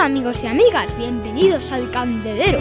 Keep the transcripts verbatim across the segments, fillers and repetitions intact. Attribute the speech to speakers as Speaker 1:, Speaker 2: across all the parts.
Speaker 1: Hola amigos y amigas, bienvenidos al Candelero.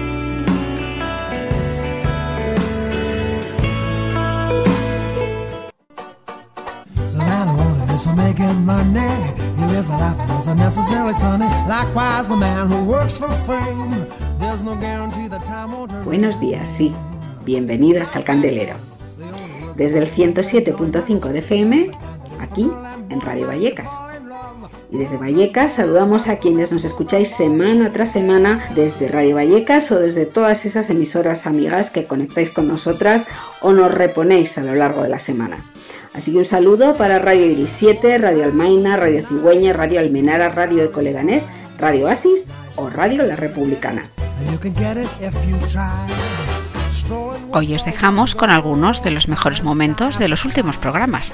Speaker 2: Buenos días, sí. Bienvenidos al Candelero. Desde el ciento siete punto cinco de F M, aquí en Radio Vallecas. Y desde Vallecas saludamos a quienes nos escucháis semana tras semana desde Radio Vallecas o desde todas esas emisoras amigas que conectáis con nosotras o nos reponéis a lo largo de la semana. Así que un saludo para Radio Iris siete, Radio Almaina, Radio Cigüeña, Radio Almenara, Radio Ecoleganés, Radio Asis o Radio La Republicana.
Speaker 3: Hoy os dejamos con algunos de los mejores momentos de los últimos programas.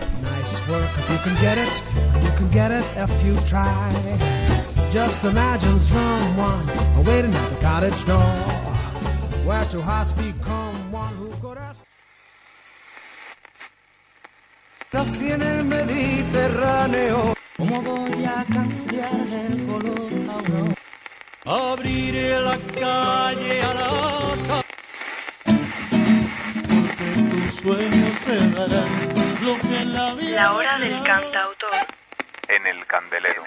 Speaker 4: Nací en el Mediterráneo. ¿Cómo voy a cambiar el color aurora? Abriré la calle a la asa. Porque tus sueños te darán lo que la vida.
Speaker 5: La hora del cantautor.
Speaker 6: En el Candelero.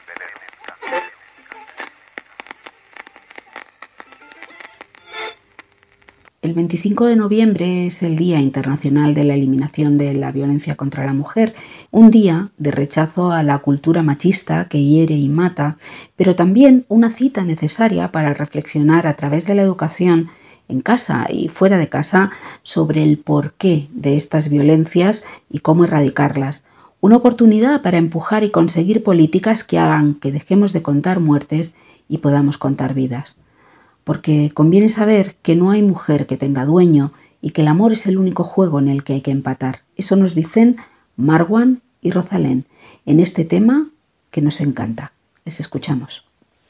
Speaker 2: El veinticinco de noviembre es el Día Internacional de la Eliminación de la Violencia contra la Mujer, un día de rechazo a la cultura machista que hiere y mata, pero también una cita necesaria para reflexionar a través de la educación en casa y fuera de casa sobre el porqué de estas violencias y cómo erradicarlas. Una oportunidad para empujar y conseguir políticas que hagan que dejemos de contar muertes y podamos contar vidas. Porque conviene saber que no hay mujer que tenga dueño y que el amor es el único juego en el que hay que empatar. Eso nos dicen Marwan y Rosalén en este tema que nos encanta. Les escuchamos.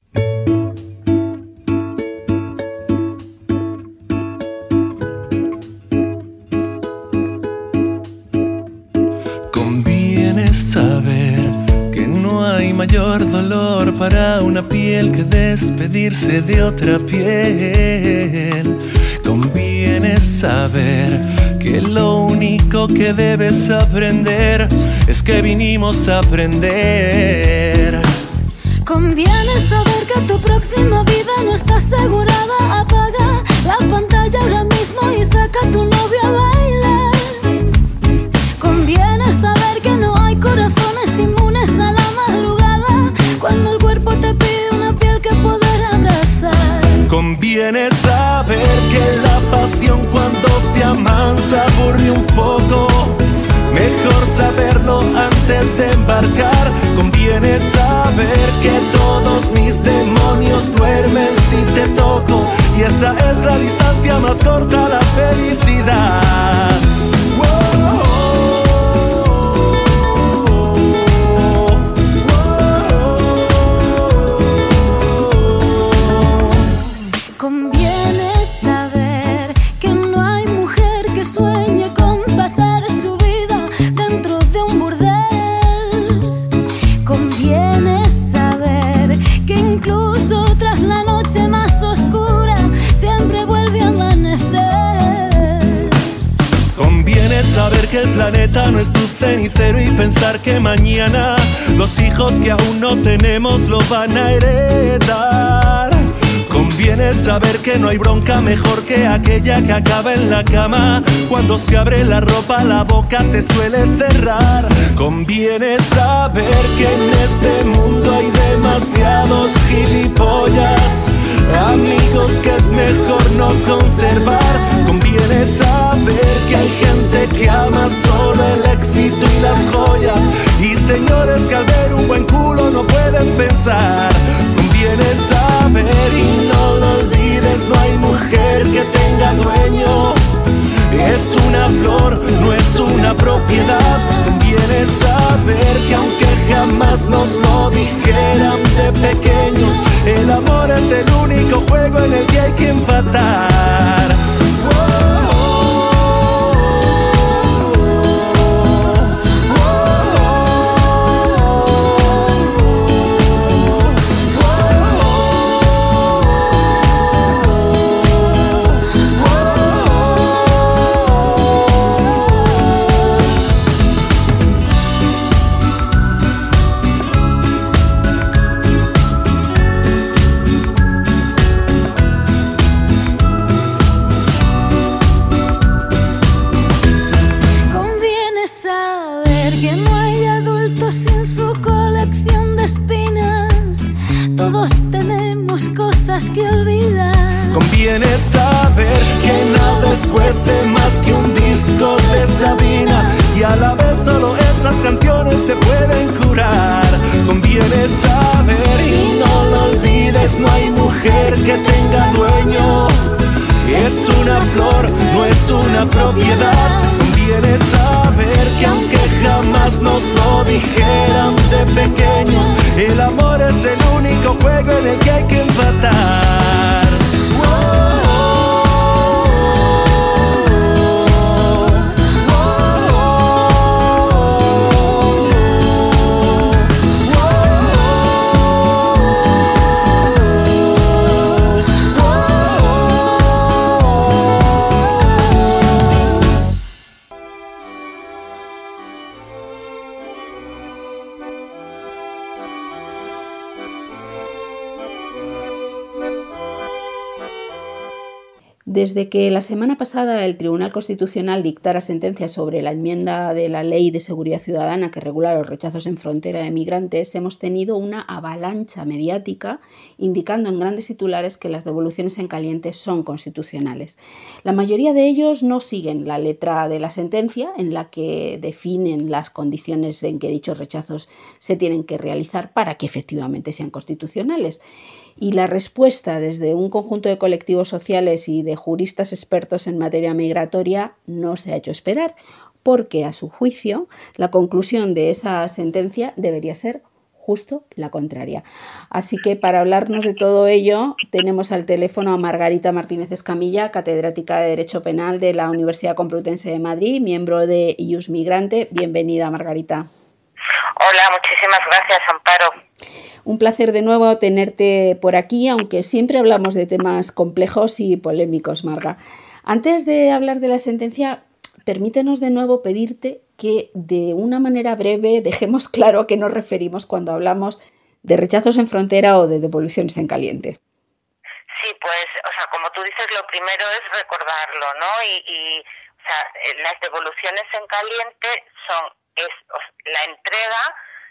Speaker 4: Conviene saber que no hay mayor dolor para una piel que despedirse de otra piel. Conviene saber que lo único que debes aprender es que vinimos a aprender.
Speaker 7: Conviene saber que tu próxima vida no está asegurada. Apaga la pantalla ahora mismo y saca a tu novio a bailar. Conviene saber que no hay corazones inmunes a la madrugada cuando el cuerpo te pide una piel que poder abrazar.
Speaker 4: Conviene saber que la pasión cuando se amansa aburre un poco. Mejor saberlo antes de embarcar. Conviene saber que todos mis demonios duermen si te toco. Y esa es la distancia más corta a la felicidad.
Speaker 7: Conviene saber que no hay mujer que sueñe con pasar su vida dentro de un burdel. Conviene saber que incluso tras la noche más oscura siempre vuelve a amanecer.
Speaker 4: Conviene saber que el planeta no es tu cenicero y pensar que mañana los hijos que aún no tenemos lo van a heredar. Conviene saber que no hay bronca mejor que aquella que acaba en la cama. Cuando se abre la ropa la boca se suele cerrar. Conviene saber que en este mundo hay demasiados gilipollas, amigos que es mejor no conservar. Conviene saber que hay gente que ama solo el éxito y las joyas, y señores que al ver un buen culo no pueden pensar. Conviene saber y no lo olvides, no hay mujer que tenga dueño. Es una flor, no es una propiedad. Conviene saber que aunque jamás nos lo dijeran de pequeños, el amor es el único juego en el que hay que empatar.
Speaker 7: todos tenemos cosas que olvidar.
Speaker 4: Conviene saber que nada escuece más que un disco de Sabina, y a la vez solo esas canciones te pueden curar. Conviene saber y no lo olvides, no hay mujer que tenga dueño. Es una flor, no es una propiedad. Conviene saber que aunque jamás nos lo dijeran de pequeños, el amor es el único juego en el que hay que empatar.
Speaker 2: Desde que la semana pasada el Tribunal Constitucional dictara sentencia sobre la enmienda de la Ley de Seguridad Ciudadana que regula los rechazos en frontera de migrantes, hemos tenido una avalancha mediática indicando en grandes titulares que las devoluciones en caliente son constitucionales. La mayoría de ellos no siguen la letra de la sentencia, en la que definen las condiciones en que dichos rechazos se tienen que realizar para que efectivamente sean constitucionales. Y la respuesta desde un conjunto de colectivos sociales y de juristas expertos en materia migratoria no se ha hecho esperar, porque a su juicio la conclusión de esa sentencia debería ser justo la contraria. Así que para hablarnos de todo ello tenemos al teléfono a Margarita Martínez Escamilla, catedrática de Derecho Penal de la Universidad Complutense de Madrid, miembro de Ius Migrante. Bienvenida, Margarita.
Speaker 5: Hola, muchísimas gracias, Amparo.
Speaker 2: Un placer de nuevo tenerte por aquí, aunque siempre hablamos de temas complejos y polémicos, Marga. Antes de hablar de la sentencia, permítenos de nuevo pedirte que de una manera breve dejemos claro a qué nos referimos cuando hablamos de rechazos en frontera o de devoluciones en caliente.
Speaker 5: Sí, pues, o sea, como tú dices, lo primero es recordarlo, ¿no? Y, y o sea, las devoluciones en caliente son es la entrega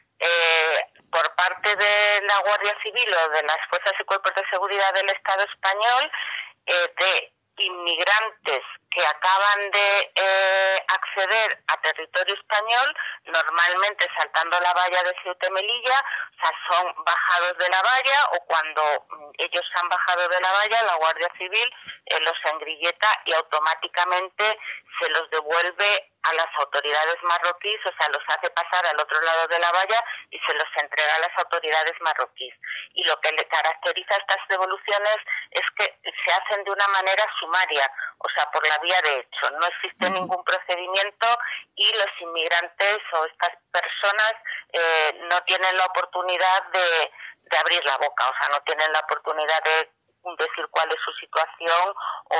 Speaker 5: eh, por parte de la Guardia Civil o de las fuerzas y cuerpos de seguridad del Estado español eh, de inmigrantes que acaban de eh, acceder a territorio español, normalmente saltando la valla de Ceuta y Melilla, o sea, son bajados de la valla, o cuando ellos han bajado de la valla, la Guardia Civil eh, los engrilleta y automáticamente se los devuelve a las autoridades marroquíes, o sea, los hace pasar al otro lado de la valla y se los entrega a las autoridades marroquíes. Y lo que le caracteriza a estas devoluciones es que se hacen de una manera sumaria, o sea, por la vía de hecho. No existe ningún procedimiento y los inmigrantes o estas personas eh, no tienen la oportunidad de, de abrir la boca, o sea, no tienen la oportunidad de decir cuál es su situación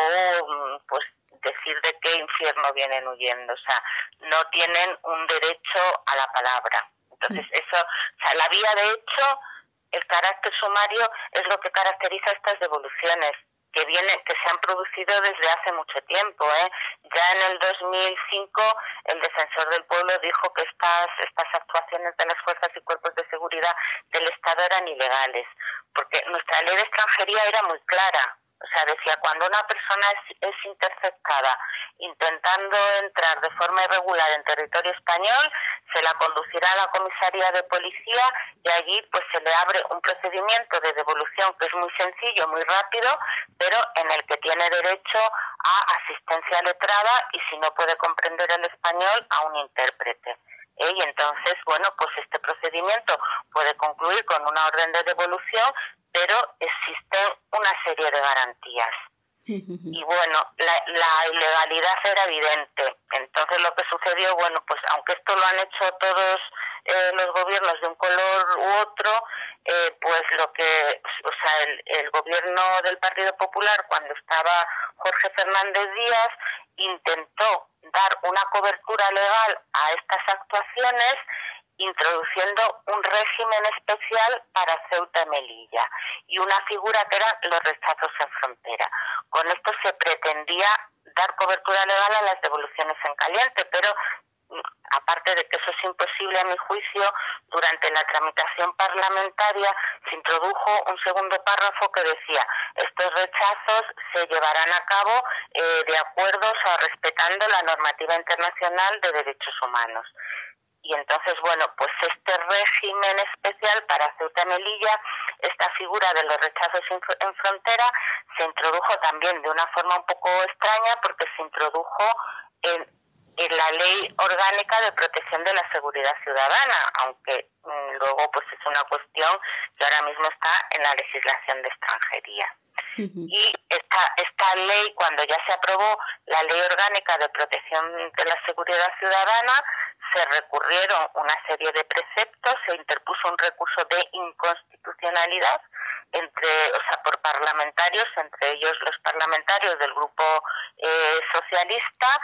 Speaker 5: o pues decir de qué infierno vienen huyendo, o sea, no tienen un derecho a la palabra. Entonces, eso, o sea, la vía de hecho, el carácter sumario es lo que caracteriza estas devoluciones, que vienen, que se han producido desde hace mucho tiempo, ¿eh? Ya en el dos mil cinco el Defensor del Pueblo dijo que estas estas actuaciones de las fuerzas y cuerpos de seguridad del Estado eran ilegales, porque nuestra ley de extranjería era muy clara. O sea, decía, cuando una persona es, es interceptada intentando entrar de forma irregular en territorio español, se la conducirá a la comisaría de policía y allí pues se le abre un procedimiento de devolución que es muy sencillo, muy rápido, pero en el que tiene derecho a asistencia letrada y si no puede comprender el español, a un intérprete. ¿Eh? Y entonces, bueno, pues este procedimiento puede concluir con una orden de devolución, pero existen una serie de garantías. Y bueno, la, la ilegalidad era evidente. Entonces lo que sucedió, bueno, pues aunque esto lo han hecho todos eh, los gobiernos de un color u otro, eh, pues lo que, o sea, el, el gobierno del Partido Popular, cuando estaba Jorge Fernández Díaz, intentó dar una cobertura legal a estas actuaciones introduciendo un régimen especial para Ceuta y Melilla y una figura que eran los rechazos en frontera. Con esto se pretendía dar cobertura legal a las devoluciones en caliente, pero aparte de que eso es imposible a mi juicio, durante la tramitación parlamentaria se introdujo un segundo párrafo que decía: estos rechazos se llevarán a cabo eh, de acuerdo, o sea, respetando la normativa internacional de derechos humanos. Y entonces, bueno, pues este régimen especial para Ceuta y Melilla, esta figura de los rechazos en frontera, se introdujo también de una forma un poco extraña, porque se introdujo en, en la Ley Orgánica de Protección de la Seguridad Ciudadana, aunque mmm, luego pues es una cuestión que ahora mismo está en la legislación de extranjería. Uh-huh. Y esta, esta ley, cuando ya se aprobó la Ley Orgánica de Protección de la Seguridad Ciudadana, se recurrieron una serie de preceptos, se interpuso un recurso de inconstitucionalidad entre, o sea, por parlamentarios, entre ellos los parlamentarios del grupo eh, socialista,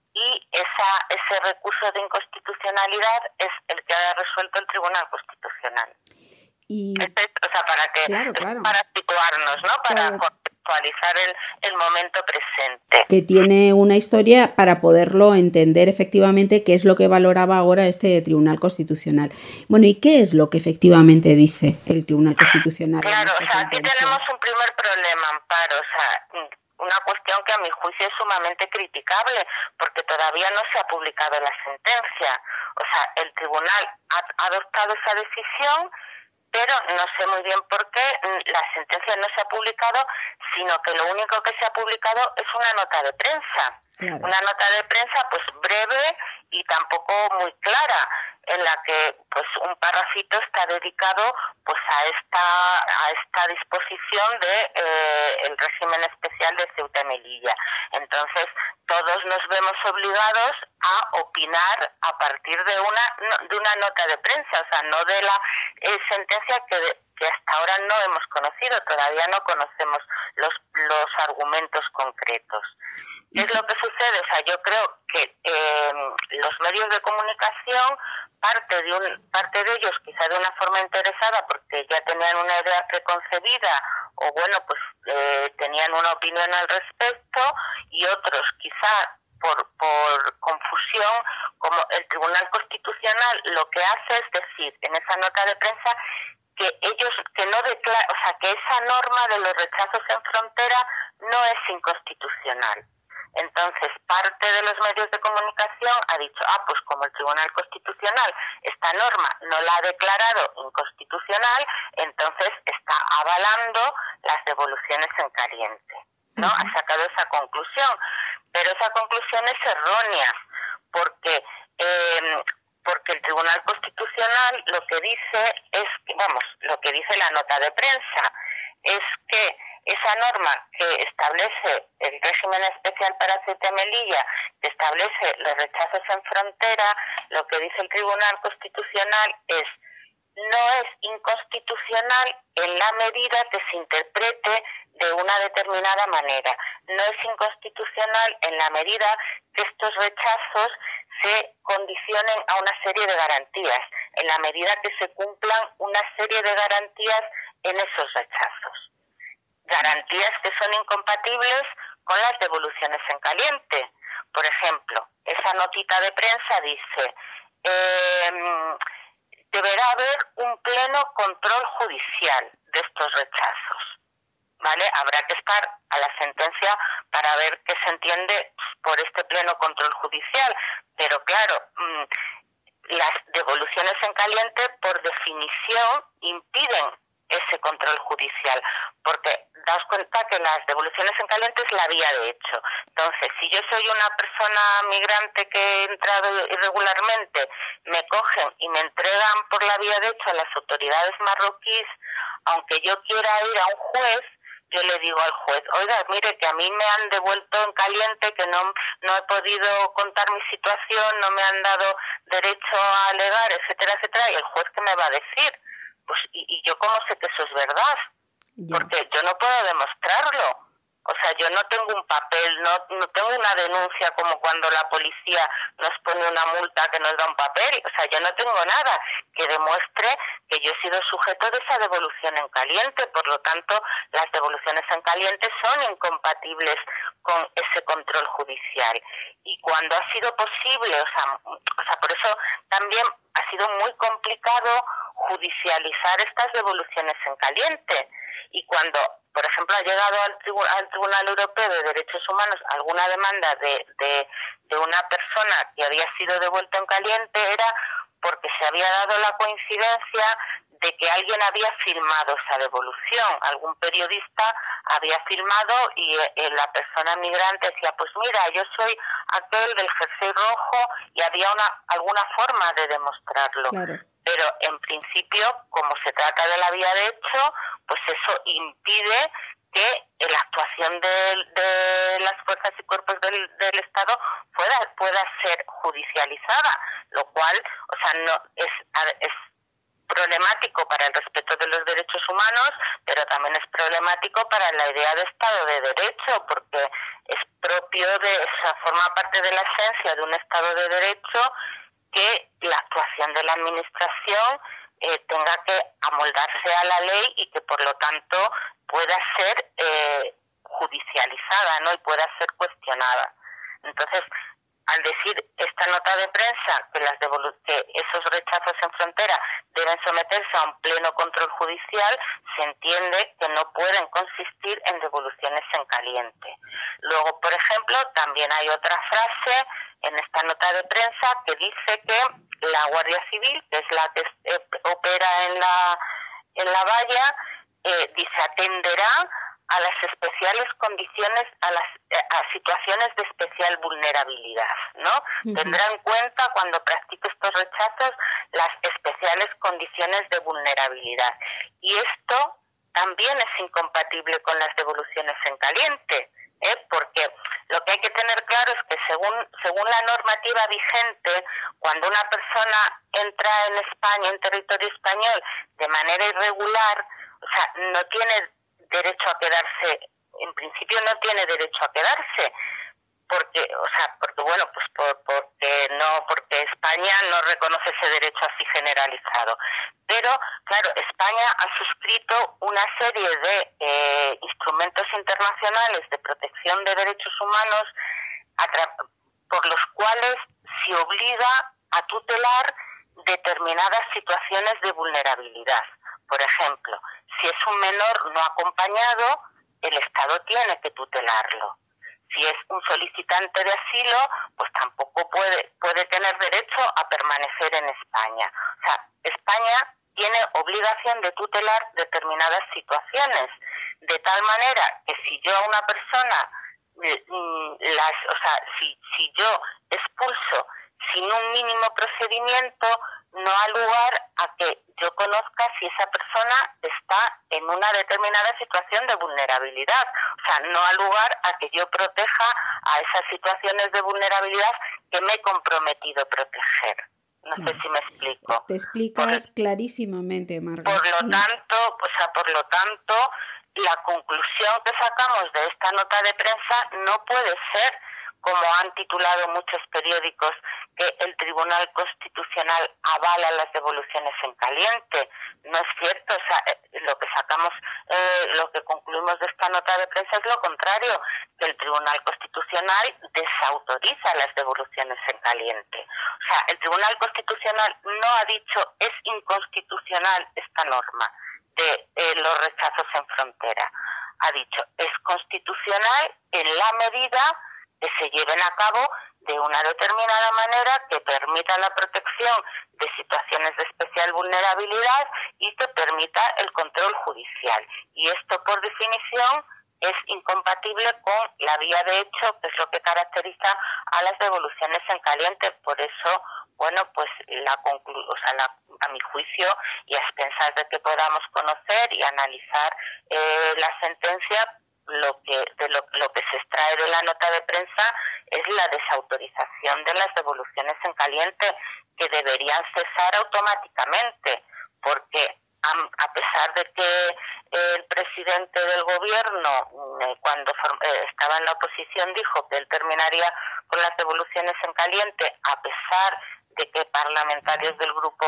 Speaker 5: y esa, ese recurso de inconstitucionalidad es el que ha resuelto el Tribunal Constitucional. Y... Este, o sea, para que
Speaker 2: claro, claro.
Speaker 5: para situarnos, ¿no? Para claro. contextualizar el, el momento presente.
Speaker 2: Que tiene una historia para poderlo entender efectivamente qué es lo que valoraba ahora este Tribunal Constitucional. Bueno, ¿y qué es lo que efectivamente dice el Tribunal Constitucional?
Speaker 5: Claro, o sea, aquí tenemos un primer problema, Amparo, o sea, una cuestión que a mi juicio es sumamente criticable, porque todavía no se ha publicado la sentencia. O sea, el tribunal ha adoptado esa decisión, pero no sé muy bien por qué la sentencia no se ha publicado, sino que lo único que se ha publicado es una nota de prensa. Claro. Una nota de prensa pues breve y tampoco muy clara, en la que pues un parrafito está dedicado pues a esta a esta disposición de eh, el régimen especial de Ceuta y Melilla. Entonces todos nos vemos obligados a opinar a partir de una de una nota de prensa, o sea, no de la eh, sentencia que, de, que hasta ahora no hemos conocido, todavía no conocemos los los argumentos concretos. ¿Qué es lo que sucede? O sea, yo creo que eh, los medios de comunicación, parte de un parte de ellos quizá de una forma interesada porque ya tenían una idea preconcebida o bueno, pues eh, tenían una opinión al respecto, y otros quizá por por confusión, como el Tribunal Constitucional lo que hace es decir en esa nota de prensa que ellos que no declaran, o sea, que esa norma de los rechazos en frontera no es inconstitucional. Entonces, parte de los medios de comunicación ha dicho, ah, pues como el Tribunal Constitucional esta norma no la ha declarado inconstitucional, entonces está avalando las devoluciones en caliente, ¿no? Uh-huh. Ha sacado esa conclusión, pero esa conclusión es errónea, porque eh, porque el Tribunal Constitucional lo que dice es que, vamos, lo que dice la nota de prensa es que esa norma que establece el régimen especial para Ceuta y Melilla, que establece los rechazos en frontera, lo que dice el Tribunal Constitucional es no es inconstitucional en la medida que se interprete de una determinada manera. No es inconstitucional en la medida que estos rechazos se condicionen a una serie de garantías, en la medida que se cumplan una serie de garantías en esos rechazos. Garantías que son incompatibles con las devoluciones en caliente. Por ejemplo, esa notita de prensa dice eh, deberá haber un pleno control judicial de estos rechazos, ¿vale? Habrá que estar a la sentencia para ver qué se entiende por este pleno control judicial, pero claro, mmm, las devoluciones en caliente por definición impiden ese control judicial, porque daos cuenta que las devoluciones en caliente es la vía de hecho. Entonces, si yo soy una persona migrante que he entrado irregularmente, me cogen y me entregan por la vía de hecho a las autoridades marroquíes, aunque yo quiera ir a un juez, yo le digo al juez, oiga, mire que a mí me han devuelto en caliente, que no, no he podido contar mi situación, no me han dado derecho a alegar, etcétera, etcétera, y el juez, ¿qué me va a decir? Pues, y, y yo cómo sé que eso es verdad, yeah. Porque yo no puedo demostrarlo. O sea, yo no tengo un papel, no, no tengo una denuncia como cuando la policía nos pone una multa que nos da un papel. O sea, yo no tengo nada que demuestre que yo he sido sujeto de esa devolución en caliente. Por lo tanto, las devoluciones en caliente son incompatibles con ese control judicial. Y cuando ha sido posible, o sea, o sea, por eso también ha sido muy complicado judicializar estas devoluciones en caliente. Y cuando, por ejemplo, ha llegado al, tribu- al Tribunal Europeo de Derechos Humanos alguna demanda de, de, de una persona que había sido devuelta en caliente, era porque se había dado la coincidencia de que alguien había filmado esa devolución. Algún periodista había filmado y eh, la persona migrante decía, pues mira, yo soy aquel del jersey rojo, y había una alguna forma de demostrarlo.
Speaker 2: Claro.
Speaker 5: Pero en principio, como se trata de la vía de hecho, pues eso impide que la actuación de, de las fuerzas y cuerpos del, del Estado pueda, pueda ser judicializada, lo cual, o sea, no es, es problemático para el respeto de los derechos humanos, pero también es problemático para la idea de Estado de Derecho, porque es propio de, o sea, forma parte de la esencia de un Estado de Derecho que la actuación de la administración eh, tenga que amoldarse a la ley y que por lo tanto pueda ser eh, judicializada, ¿no? Y pueda ser cuestionada. Entonces, al decir esta nota de prensa que las devolu- que esos rechazos en frontera deben someterse a un pleno control judicial, se entiende que no pueden consistir en devoluciones en caliente. Luego, por ejemplo, también hay otra frase en esta nota de prensa que dice que la Guardia Civil, que es la que eh, opera en la en la valla, eh, dice atenderá a las especiales condiciones, a las a situaciones de especial vulnerabilidad, ¿no? Uh-huh. Tendrá en cuenta cuando practique estos rechazos las especiales condiciones de vulnerabilidad. Y esto también es incompatible con las devoluciones en caliente, ¿eh? Porque lo que hay que tener claro es que según según la normativa vigente, cuando una persona entra en España, en territorio español, de manera irregular, o sea, no tiene derecho a quedarse, en principio no tiene derecho a quedarse, porque, o sea, porque bueno, pues por, porque no, porque España no reconoce ese derecho así generalizado. Pero, claro, España ha suscrito una serie de eh, instrumentos internacionales de protección de derechos humanos tra- por los cuales se obliga a tutelar determinadas situaciones de vulnerabilidad. Por ejemplo, si es un menor no acompañado, el Estado tiene que tutelarlo. Si es un solicitante de asilo, pues tampoco puede puede tener derecho a permanecer en España. O sea, España tiene obligación de tutelar determinadas situaciones, de tal manera que si yo a una persona, las, o sea, si, si yo expulso sin un mínimo procedimiento, no ha lugar a que yo conozca si esa persona está en una determinada situación de vulnerabilidad. O sea, no ha lugar a que yo proteja a esas situaciones de vulnerabilidad que me he comprometido a proteger. No claro. sé si me explico.
Speaker 2: Te explicas por, clarísimamente, Marga.
Speaker 5: Por lo sí. tanto, o sea, por lo tanto, la conclusión que sacamos de esta nota de prensa no puede ser, como han titulado muchos periódicos, que el Tribunal Constitucional avala las devoluciones en caliente. No es cierto, o sea, lo que sacamos, eh, lo que concluimos de esta nota de prensa es lo contrario, que el Tribunal Constitucional desautoriza las devoluciones en caliente. O sea, el Tribunal Constitucional no ha dicho es inconstitucional esta norma de eh, los rechazos en frontera. Ha dicho es constitucional en la medida que se lleven a cabo de una determinada manera que permita la protección de situaciones de especial vulnerabilidad y que permita el control judicial. Y esto, por definición, es incompatible con la vía de hecho, que es lo que caracteriza a las devoluciones en caliente. Por eso, bueno, pues la conclu- o sea, la, a mi juicio, y a expensas de que podamos conocer y analizar eh, la sentencia, lo que de lo, lo que se extrae de la nota de prensa es la desautorización de las devoluciones en caliente, que deberían cesar automáticamente, porque a, a pesar de que el presidente del gobierno, eh, cuando for, eh, estaba en la oposición, dijo que él terminaría con las devoluciones en caliente, a pesar de que parlamentarios del grupo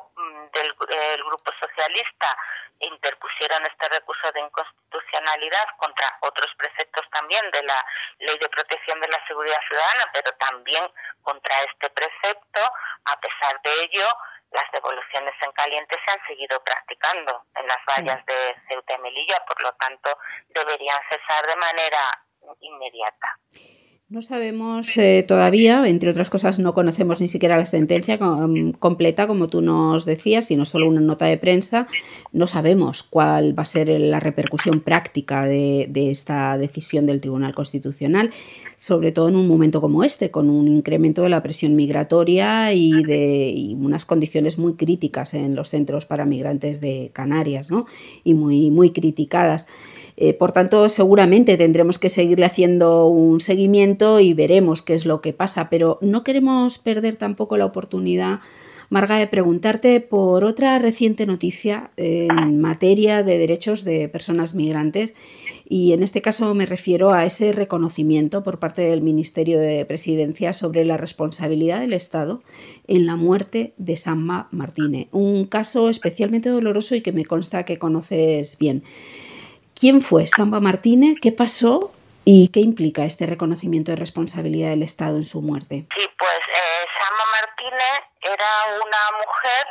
Speaker 5: del el grupo socialista interpusieron este recurso de inconstitucionalidad contra otros preceptos también de la Ley de Protección de la Seguridad Ciudadana, pero también contra este precepto. A pesar de ello, las devoluciones en caliente se han seguido practicando en las vallas de Ceuta y Melilla, por lo tanto deberían cesar de manera inmediata.
Speaker 2: No sabemos eh, todavía, entre otras cosas no conocemos ni siquiera la sentencia com- completa, como tú nos decías, sino solo una nota de prensa. No sabemos cuál va a ser la repercusión práctica de, de esta decisión del Tribunal Constitucional, sobre todo en un momento como este, con un incremento de la presión migratoria y de y unas condiciones muy críticas en los centros para migrantes de Canarias, ¿no? Y muy, muy criticadas. Eh, por tanto, seguramente tendremos que seguirle haciendo un seguimiento y veremos qué es lo que pasa, pero no queremos perder tampoco la oportunidad, Marga, de preguntarte por otra reciente noticia en materia de derechos de personas migrantes, y en este caso me refiero a ese reconocimiento por parte del Ministerio de Presidencia sobre la responsabilidad del Estado en la muerte de Samba Martínez, un caso especialmente doloroso y que me consta que conoces bien. ¿Quién fue Samba Martínez? ¿Qué pasó? ¿Y qué implica este reconocimiento de responsabilidad del Estado en su muerte?
Speaker 5: Sí, pues eh, Samba Martínez era una mujer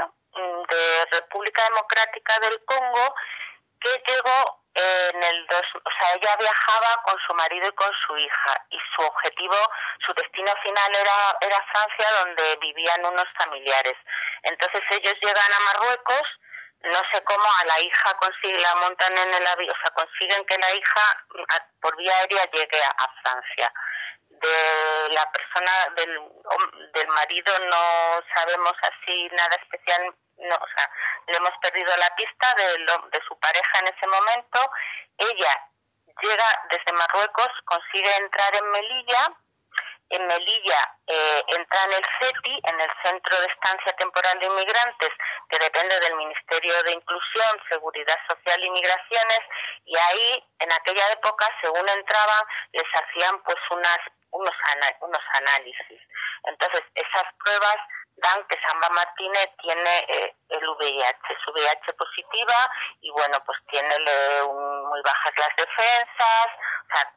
Speaker 5: de República Democrática del Congo que llegó eh, en el dos, o sea, ella viajaba con su marido y con su hija, y su objetivo, su destino final era, era Francia, donde vivían unos familiares. Entonces ellos llegan a Marruecos. No sé cómo a la hija consiguen, la montan en el avión, o sea, consiguen que la hija por vía aérea llegue a, a Francia. De la persona, del, del marido no sabemos así nada especial, no, o sea, le hemos perdido la pista de, lo, de su pareja en ese momento. Ella llega desde Marruecos, consigue entrar en Melilla. En Melilla eh, entra en el CETI, en el Centro de Estancia Temporal de Inmigrantes, que depende del Ministerio de Inclusión, Seguridad Social y Migraciones, y ahí, en aquella época, según entraban, les hacían pues unas, unos, ana, unos análisis. Entonces, esas pruebas dan que Samba Martínez tiene eh, el V I H, es V I H positiva, y bueno, pues tiene eh, un, muy bajas las defensas, o sea,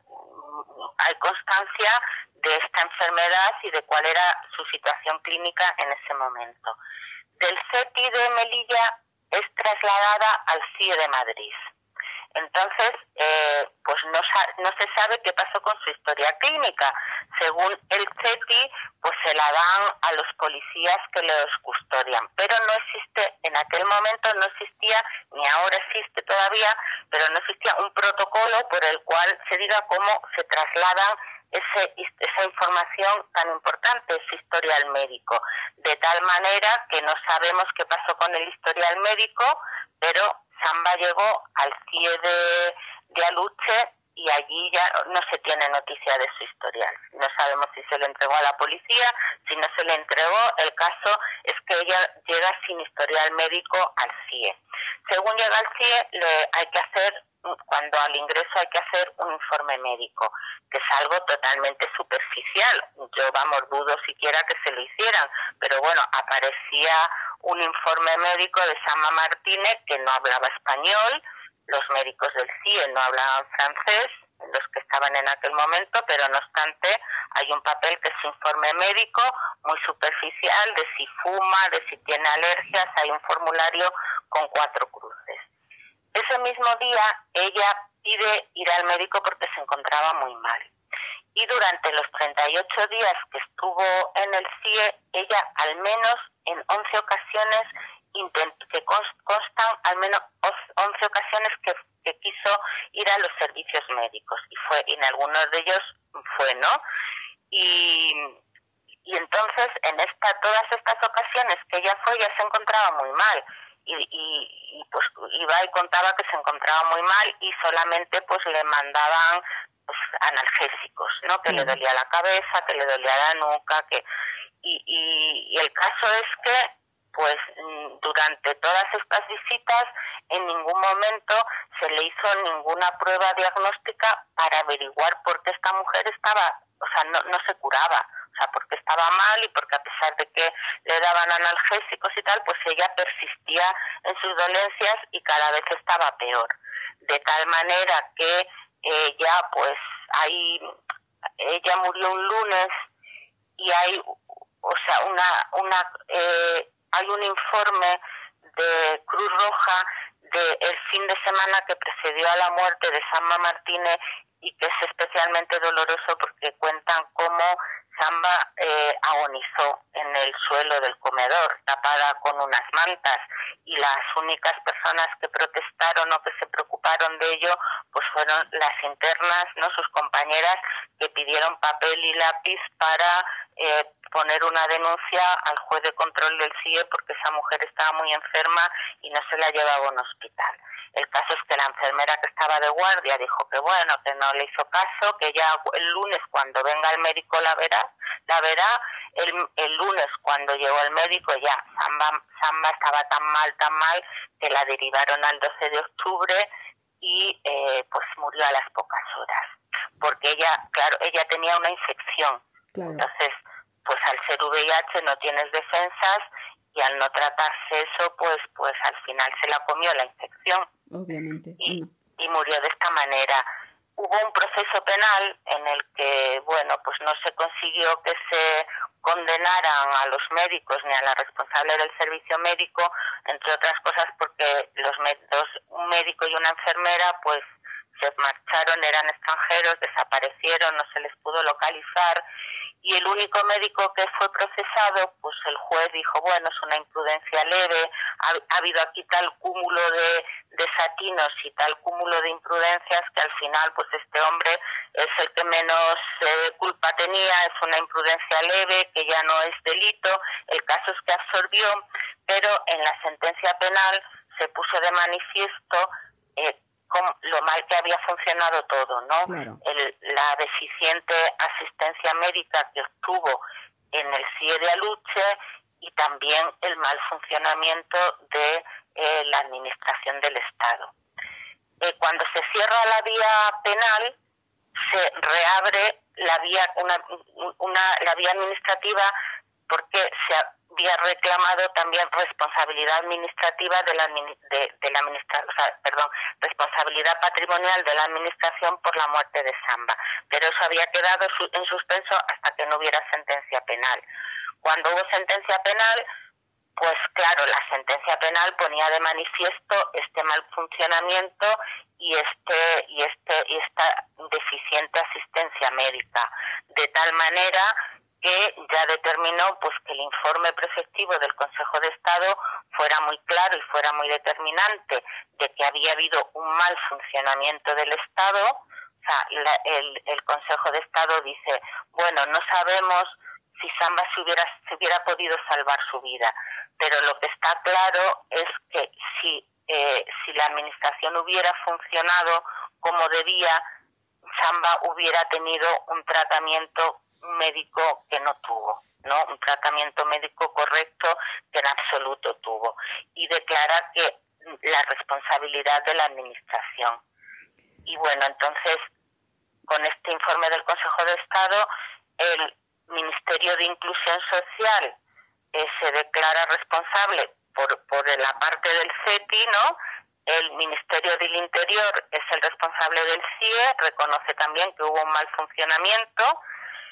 Speaker 5: hay constancia de esta enfermedad y de cuál era su situación clínica en ese momento. Del CETI de Melilla es trasladada al C I E de Madrid. Entonces, eh, pues no, no se sabe qué pasó con su historia clínica. Según el CETI, pues se la dan a los policías que los custodian. Pero no existe, en aquel momento no existía, ni ahora existe todavía, pero no existía un protocolo por el cual se diga cómo se trasladan ese, esa información tan importante, ese historial médico. De tal manera que no sabemos qué pasó con el historial médico, pero Samba llegó al C I E de, de Aluche y allí ya no se tiene noticia de su historial. No sabemos si se le entregó a la policía, si no se le entregó. El caso es que ella llega sin historial médico al C I E. Según llega al C I E, le hay que hacer, cuando al ingreso hay que hacer un informe médico, que es algo totalmente superficial. Yo, vamos, dudo siquiera que se lo hicieran, pero bueno, aparecía un informe médico de Samba Martínez que no hablaba español, los médicos del C I E no hablaban francés, los que estaban en aquel momento, pero no obstante hay un papel que es informe médico muy superficial de si fuma, de si tiene alergias, hay un formulario con cuatro cruces. Ese mismo día ella pide ir al médico porque se encontraba muy mal. Y durante los treinta y ocho días que estuvo en el C I E, ella al menos en once ocasiones, intent- que constan al menos once ocasiones que, que quiso ir a los servicios médicos. Y fue en algunos de ellos fue, ¿no? Y, y entonces en esta todas estas ocasiones que ella fue, ella se encontraba muy mal. Y, y, y pues iba y contaba que se encontraba muy mal y solamente pues le mandaban pues analgésicos, ¿no? Que sí. Le dolía la cabeza, que le dolía la nuca, que y, y, y el caso es que pues durante todas estas visitas en ningún momento se le hizo ninguna prueba diagnóstica para averiguar por qué esta mujer estaba, o sea, no, no se curaba, o sea, porque estaba mal y porque a pesar de que le daban analgésicos y tal, pues ella persistía en sus dolencias y cada vez estaba peor. De tal manera que ella, pues, ahí, ella murió un lunes y hay, o sea, una, una, eh, hay un informe de Cruz Roja del fin de semana que precedió a la muerte de Samba Martínez y que es especialmente doloroso porque cuentan cómo Samba eh, agonizó en el suelo del comedor, tapada con unas mantas, y las únicas personas que protestaron o que se preocuparon de ello pues fueron las internas, no, sus compañeras, que pidieron papel y lápiz para eh, poner una denuncia al juez de control del C I E porque esa mujer estaba muy enferma y no se la llevaba a un hospital. El caso es que la enfermera que estaba de guardia dijo que bueno, que no le hizo caso, que ya el lunes cuando venga el médico la verá, la verá. El, el lunes cuando llegó el médico ya Samba, Samba estaba tan mal, tan mal, que la derivaron al doce de octubre y eh, pues murió a las pocas horas. Porque ella, claro, ella tenía una infección. Claro. Entonces, pues al ser V I H no tienes defensas y al no tratarse eso, pues pues al final se la comió la infección.
Speaker 2: Obviamente.
Speaker 5: Y, y murió de esta manera. Hubo un proceso penal en el que, bueno, pues no se consiguió que se condenaran a los médicos ni a la responsable del servicio médico, entre otras cosas porque los, dos, un médico y una enfermera, pues se marcharon, eran extranjeros, desaparecieron, no se les pudo localizar. Y el único médico que fue procesado, pues el juez dijo, bueno, es una imprudencia leve, ha, ha habido aquí tal cúmulo de desatinos y tal cúmulo de imprudencias que al final, pues este hombre es el que menos eh, culpa tenía, es una imprudencia leve, que ya no es delito. El caso es que absorbió, pero en la sentencia penal se puso de manifiesto eh, Como lo mal que había funcionado todo, ¿no? Claro. El, la deficiente asistencia médica que obtuvo en el C I E de Aluche y también el mal funcionamiento de eh, la administración del Estado. Eh, cuando se cierra la vía penal, se reabre la vía, una, una, la vía administrativa porque se había reclamado también responsabilidad administrativa de la, de, de la administración, o sea, perdón, responsabilidad patrimonial de la administración por la muerte de Samba, pero eso había quedado en suspenso hasta que no hubiera sentencia penal. Cuando hubo sentencia penal, pues claro, la sentencia penal ponía de manifiesto este mal funcionamiento y este y este y esta deficiente asistencia médica, de tal manera que ya determinó pues que el informe preceptivo del Consejo de Estado fuera muy claro y fuera muy determinante de que había habido un mal funcionamiento del Estado. O sea, la, el, el Consejo de Estado dice, bueno, no sabemos si Samba se hubiera, se hubiera podido salvar su vida, pero lo que está claro es que si, eh, si la administración hubiera funcionado como debía, Samba hubiera tenido un tratamiento médico que no tuvo, ¿no? Un tratamiento médico correcto que en absoluto tuvo. Y declara que la responsabilidad de la administración. Y bueno, entonces, con este informe del Consejo de Estado, el Ministerio de Inclusión Social eh, se declara responsable por, por la parte del C E T I, ¿no? El Ministerio del Interior es el responsable del C I E, reconoce también que hubo un mal funcionamiento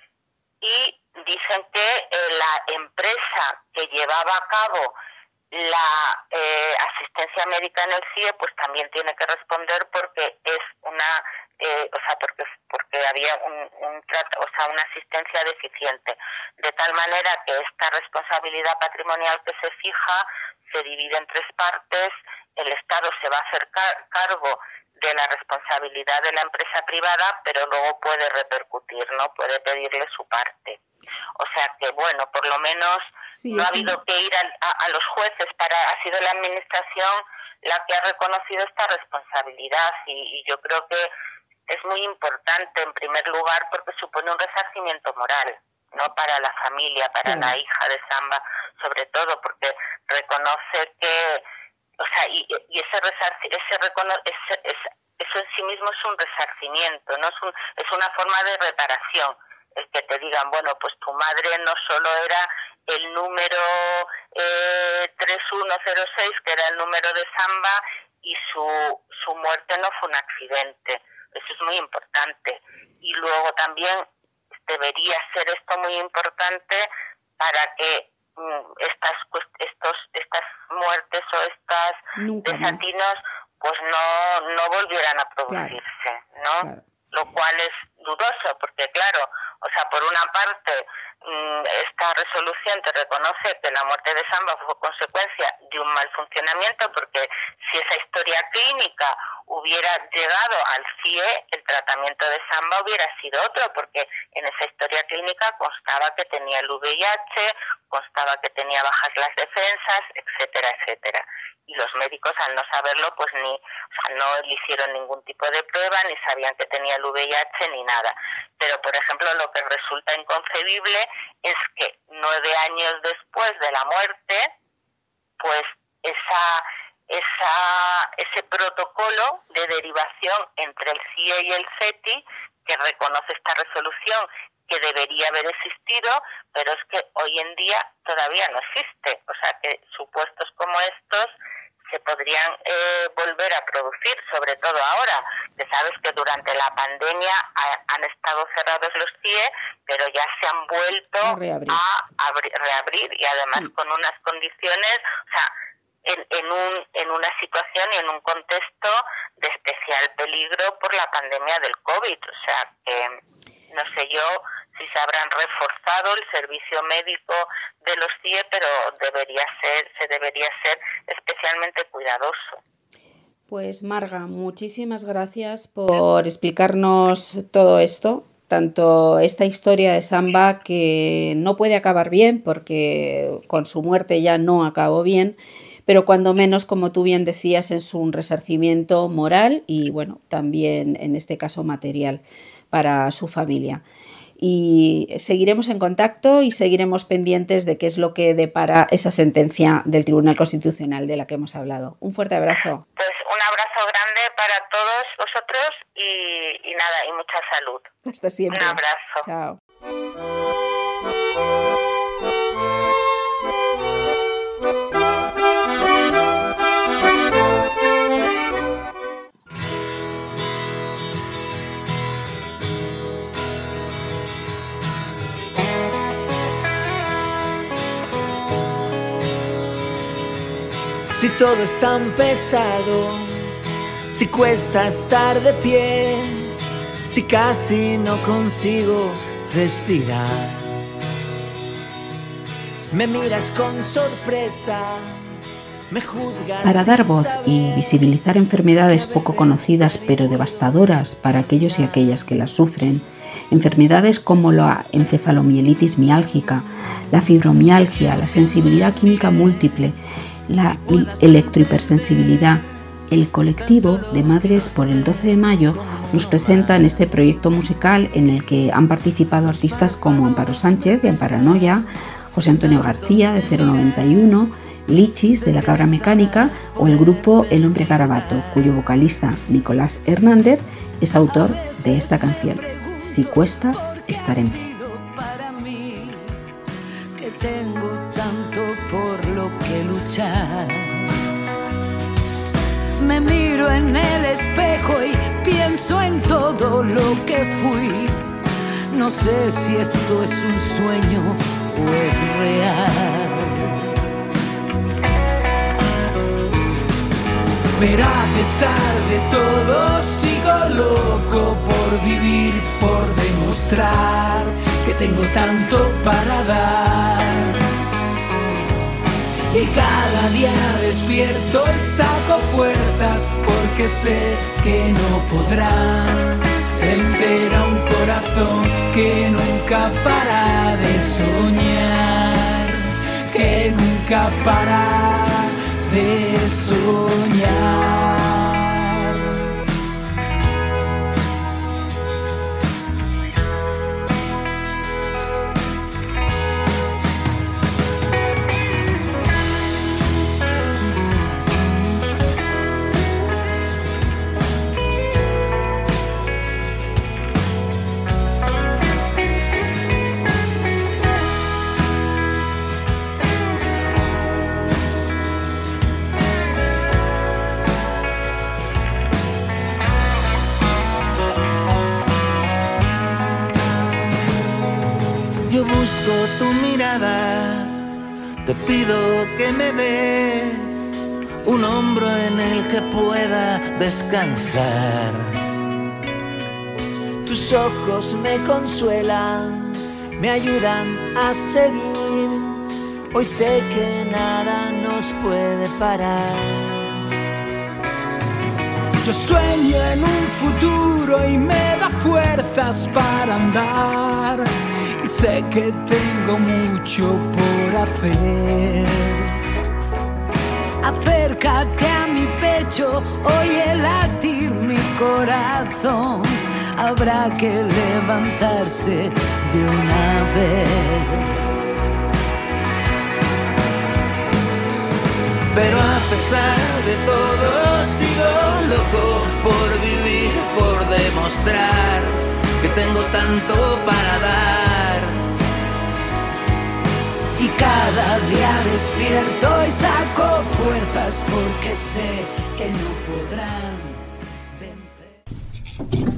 Speaker 5: y dicen que eh, la empresa que llevaba a cabo la eh, asistencia médica en el C I E pues también tiene que responder porque es una eh, o sea porque porque había un, un trato, o sea una asistencia deficiente, de tal manera que esta responsabilidad patrimonial que se fija se divide en tres partes. El Estado se va a hacer car- cargo de la responsabilidad de la empresa privada, pero luego puede repercutir, ¿no? Puede pedirle su parte. O sea que, bueno, por lo menos sí, no ha sí. habido que ir a, a, a los jueces, para ha sido la administración la que ha reconocido esta responsabilidad y, y yo creo que es muy importante, en primer lugar, porque supone un resarcimiento moral. no para la familia, para
Speaker 2: Claro.
Speaker 5: la hija de Samba, sobre todo, porque reconoce que, o sea, y, y ese resarci, ese, recono, ese, ese eso en sí mismo es un resarcimiento, no es un, es una forma de reparación. El que te digan, bueno, pues tu madre no solo era el número eh, tres uno cero seis, que era el número de Samba, y su, su muerte no fue un accidente. Eso es muy importante. Y luego también debería ser esto muy importante para que mm, estas estos estas muertes o estas
Speaker 2: Nunca más.
Speaker 5: desatinos pues no, no volvieran a producirse,
Speaker 2: Claro,
Speaker 5: ¿no?
Speaker 2: claro.
Speaker 5: Lo cual es dudoso, porque claro, o sea, por una parte, mmm, esta resolución te reconoce que la muerte de Samba fue consecuencia de un mal funcionamiento, porque si esa historia clínica hubiera llegado al C I E, el tratamiento de Samba hubiera sido otro, porque en esa historia clínica constaba que tenía el V I H, constaba que tenía bajas las defensas, etcétera, etcétera. Y los médicos, al no saberlo, pues ni, o sea, no le hicieron ningún tipo de prueba, ni sabían que tenía el V I H ni nada. Pero, por ejemplo, lo que resulta inconcebible es que nueve años después de la muerte, pues esa, esa, ese protocolo de derivación entre el C I E y el C E T I, que reconoce esta resolución, que debería haber existido, pero es que hoy en día todavía no existe. O sea, que supuestos como estos se podrían eh, volver a producir, sobre todo ahora, que sabes que durante la pandemia ha, han estado cerrados los C I E, pero ya se han vuelto
Speaker 2: a reabrir,
Speaker 5: a abri- reabrir y además
Speaker 2: sí.
Speaker 5: con unas condiciones, o sea, en, en, un, en una situación y en un contexto de especial peligro por la pandemia del COVID. O sea, que no sé yo si se habrán reforzado el servicio médico de los C I E, pero debería ser, se debería ser especialmente cuidadoso.
Speaker 2: Pues Marga, muchísimas gracias por explicarnos todo esto, tanto esta historia de Samba, que no puede acabar bien porque con su muerte ya no acabó bien, pero cuando menos, como tú bien decías, es un resarcimiento moral y bueno, también en este caso material para su familia. Y seguiremos en contacto y seguiremos pendientes de qué es lo que depara esa sentencia del Tribunal Constitucional de la que hemos hablado. Un fuerte abrazo.
Speaker 5: Pues un abrazo grande para todos vosotros y, y nada, y mucha salud.
Speaker 2: Hasta siempre.
Speaker 5: Un abrazo.
Speaker 2: Chao.
Speaker 8: Si todo es tan pesado, si cuesta estar de pie, si casi no consigo respirar, me miras con sorpresa, me juzgas.
Speaker 2: Para dar voz y visibilizar enfermedades poco conocidas pero devastadoras para aquellos y aquellas que las sufren, enfermedades como la encefalomielitis miálgica, la fibromialgia, la sensibilidad química múltiple, la electrohipersensibilidad, el colectivo de Madres por el doce de mayo nos presenta en este proyecto musical en el que han participado artistas como Amparo Sánchez de Amparanoia, José Antonio García de cero noventa y uno, Lichis de La Cabra Mecánica o el grupo El Hombre Garabato, cuyo vocalista Nicolás Hernández es autor de esta canción, Si cuesta estar en pie.
Speaker 8: Tengo tanto por lo que luchar. Me miro en el espejo y pienso en todo lo que fui. No sé si esto es un sueño o es real. Pero a pesar de todo sigo loco por vivir, por demostrar que tengo tanto para dar. Y cada día despierto y saco fuerzas porque sé que no podrán vencer a un corazón que nunca para de soñar, que nunca para de soñar.
Speaker 9: busco tu mirada, te pido que me des un hombro en el que pueda descansar.
Speaker 8: Tus ojos me consuelan, me ayudan a seguir. Hoy sé que nada nos puede parar. Yo sueño en un futuro y me da fuerzas para andar. Y sé que tengo mucho por hacer. Acércate a mi pecho, oye latir mi corazón. Habrá que levantarse de una vez.
Speaker 9: Pero a pesar de todo sigo loco por vivir, por demostrar que tengo tanto para dar.
Speaker 8: Y cada día despierto y saco fuerzas porque sé que no podrán vencer.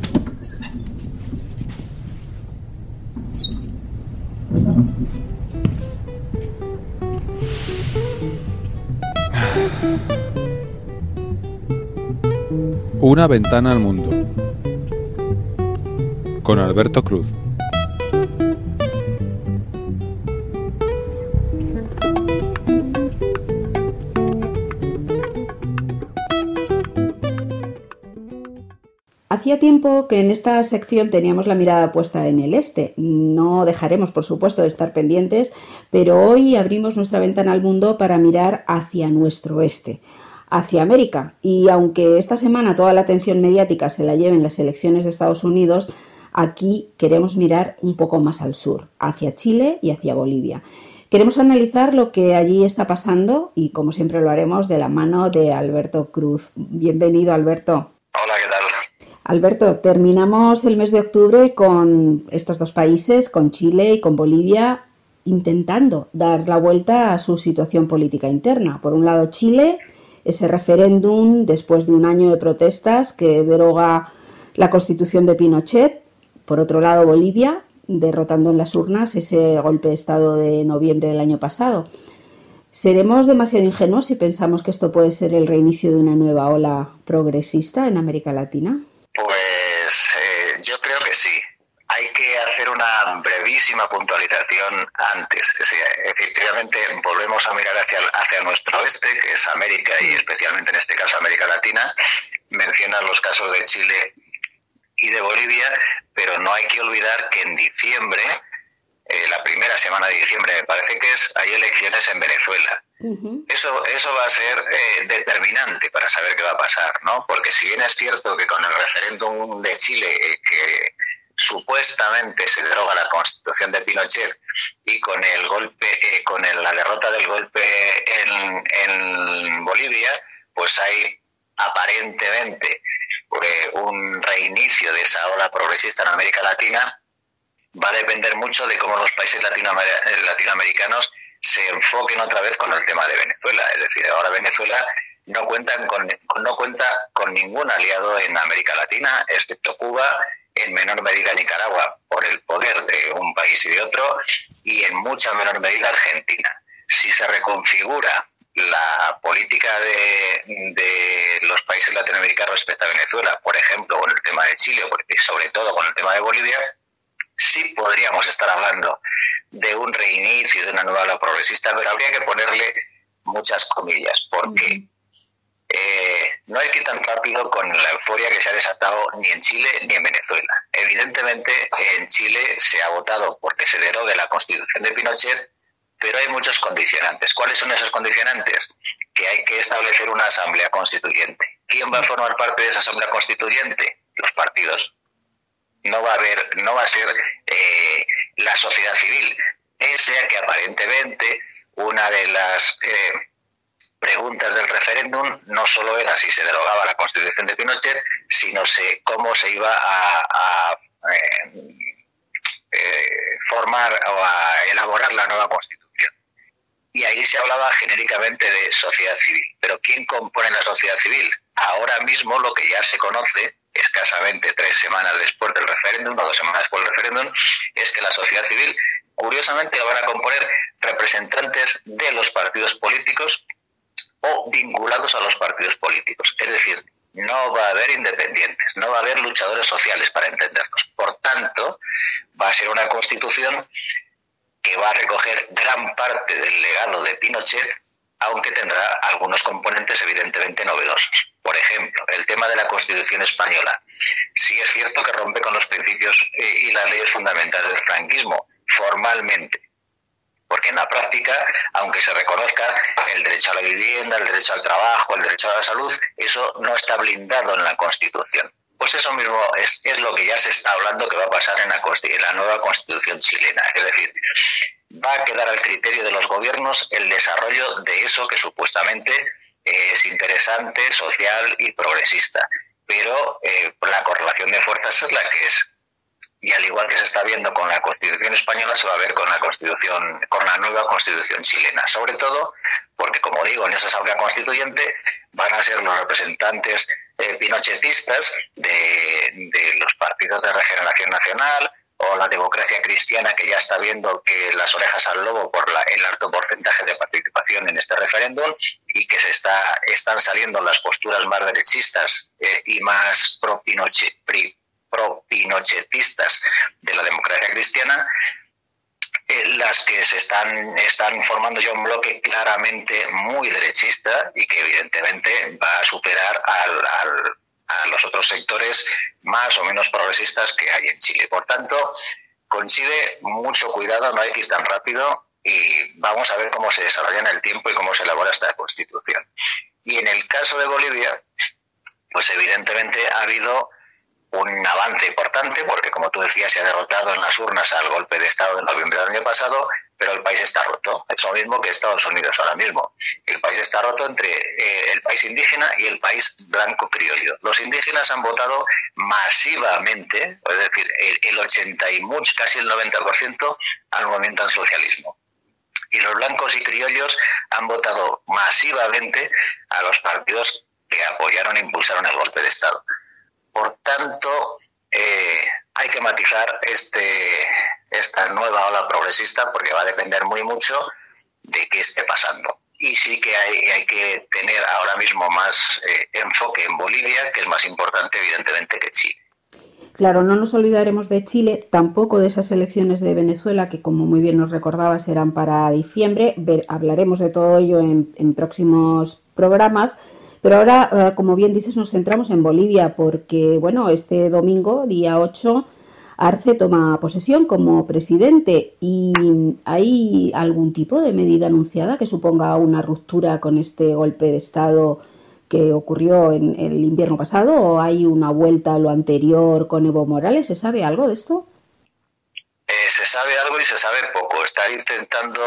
Speaker 10: Una ventana al mundo, con Alberto Cruz.
Speaker 2: Hacía tiempo que en esta sección teníamos la mirada puesta en el este. No dejaremos, por supuesto, de estar pendientes, pero hoy abrimos nuestra ventana al mundo para mirar hacia nuestro oeste, hacia América. Y aunque esta semana toda la atención mediática se la lleven las elecciones de Estados Unidos, aquí queremos mirar un poco más al sur, hacia Chile y hacia Bolivia. Queremos analizar lo que allí está pasando y, como siempre, lo haremos de la mano de Alberto Cruz. Bienvenido, Alberto.
Speaker 11: Hola, ¿qué tal?
Speaker 2: Alberto, terminamos el mes de octubre con estos dos países, con Chile y con Bolivia, intentando dar la vuelta a su situación política interna. Por un lado, Chile, ese referéndum después de un año de protestas que deroga la Constitución de Pinochet. Por otro lado, Bolivia, derrotando en las urnas ese golpe de Estado de noviembre del año pasado. ¿Seremos demasiado ingenuos si pensamos que esto puede ser el reinicio de una nueva ola progresista en América Latina?
Speaker 11: Pues eh, yo creo que sí. Hay que hacer una brevísima puntualización antes. Es decir, efectivamente, volvemos a mirar hacia, hacia nuestro oeste, que es América y especialmente en este caso América Latina. Mencionan los casos de Chile y de Bolivia, pero no hay que olvidar que en diciembre, eh, la primera semana de diciembre me parece que es, hay elecciones en Venezuela. Uh-huh. Eso, eso va a ser eh, determinante para saber qué va a pasar, ¿no? Porque si bien es cierto que con el referéndum de Chile, eh, que supuestamente se deroga la Constitución de Pinochet y con el golpe, eh, con el, la derrota del golpe en, en Bolivia, pues hay aparentemente eh, un reinicio de esa ola progresista en América Latina. Va a depender mucho de cómo los países latinoamer- latinoamericanos se enfoquen otra vez con el tema de Venezuela. Es decir, ahora Venezuela no cuentan con, no cuenta con ningún aliado en América Latina, excepto Cuba, en menor medida Nicaragua por el poder de un país y de otro, y en mucha menor medida Argentina. Si se reconfigura la política de, de los países latinoamericanos respecto a Venezuela, por ejemplo, con el tema de Chile, y sobre todo con el tema de Bolivia, sí podríamos estar hablando de un reinicio, de una nueva ola progresista, pero habría que ponerle muchas comillas, porque eh, no hay que ir tan rápido con la euforia que se ha desatado ni en Chile ni en Venezuela. Evidentemente, en Chile se ha votado porque se derogue la Constitución de Pinochet, pero hay muchos condicionantes. ¿Cuáles son esos condicionantes? Que hay que establecer una asamblea constituyente. ¿Quién va a formar parte de esa asamblea constituyente? Los partidos. No va a haber, no va a ser eh, la sociedad civil, pese a que aparentemente una de las eh, preguntas del referéndum no solo era si se derogaba la Constitución de Pinochet, sino se, cómo se iba a, a eh, eh, formar o a elaborar la nueva Constitución. Y ahí se hablaba genéricamente de sociedad civil. Pero ¿quién compone la sociedad civil? Ahora mismo lo que ya se conoce, escasamente tres semanas después del referéndum, o dos semanas después del referéndum, es que la sociedad civil Curiosamente lo van a componer representantes de los partidos políticos o vinculados a los partidos políticos. Es decir, no va a haber independientes, no va a haber luchadores sociales, para entendernos. Por tanto, va a ser una constitución que va a recoger gran parte del legado de Pinochet, aunque tendrá algunos componentes evidentemente novedosos. Por ejemplo, el tema de la Constitución española. Sí es cierto que rompe con los principios y las leyes fundamentales del franquismo, formalmente, porque en la práctica, aunque se reconozca el derecho a la vivienda, el derecho al trabajo, el derecho a la salud, eso no está blindado en la Constitución. Pues eso mismo es, es lo que ya se está hablando que va a pasar en la, en la nueva Constitución chilena. Es decir, va a quedar al criterio de los gobiernos el desarrollo de eso que supuestamente es interesante, social y progresista. Pero eh, la correlación de fuerzas es la que es. Y al igual que se está viendo con la Constitución española, se va a ver con la Constitución, con la nueva Constitución chilena. Sobre todo porque, como digo, en esa asamblea constituyente van a ser los representantes eh, pinochetistas de, de los partidos de Regeneración Nacional o la democracia cristiana, que ya está viendo que las orejas al lobo por la, el alto porcentaje de participación en este referéndum, y que se está están saliendo las posturas más derechistas eh, y más pro-Pinochet, pro-pinochetistas de la democracia cristiana, eh, las que se están, están formando ya un bloque claramente muy derechista y que evidentemente va a superar al, al, a los otros sectores más o menos progresistas que hay en Chile. Por tanto, coincide mucho cuidado, no hay que ir tan rápido y vamos a ver cómo se desarrolla en el tiempo y cómo se elabora esta Constitución. Y en el caso de Bolivia, pues evidentemente ha habido un avance importante, porque como tú decías, se ha derrotado en las urnas al golpe de Estado de noviembre del año pasado, pero el país está roto. Es lo mismo que Estados Unidos ahora mismo. El país está roto entre eh, el país indígena y el país blanco criollo. Los indígenas han votado masivamente, es decir, el, el ochenta y mucho, casi el noventa por ciento al movimiento al socialismo. Y los blancos y criollos han votado masivamente a los partidos que apoyaron e impulsaron el golpe de Estado. Por tanto, eh, hay que matizar este, esta nueva ola progresista, porque va a depender muy mucho de qué esté pasando. Y sí que hay, hay que tener ahora mismo más eh, enfoque en Bolivia, que es más importante evidentemente que Chile.
Speaker 2: Claro, no nos olvidaremos de Chile, tampoco de esas elecciones de Venezuela, que como muy bien nos recordabas serán para diciembre. Ver, hablaremos de todo ello en, en próximos programas. Pero ahora, como bien dices, nos centramos en Bolivia porque, bueno, este domingo, día ocho, Arce toma posesión como presidente. ¿Y hay algún tipo de medida anunciada que suponga una ruptura con este golpe de Estado que ocurrió en el invierno pasado? ¿O hay una vuelta a lo anterior con Evo Morales? ¿Se sabe algo de esto?
Speaker 11: Eh, se sabe algo y se sabe poco. Está intentando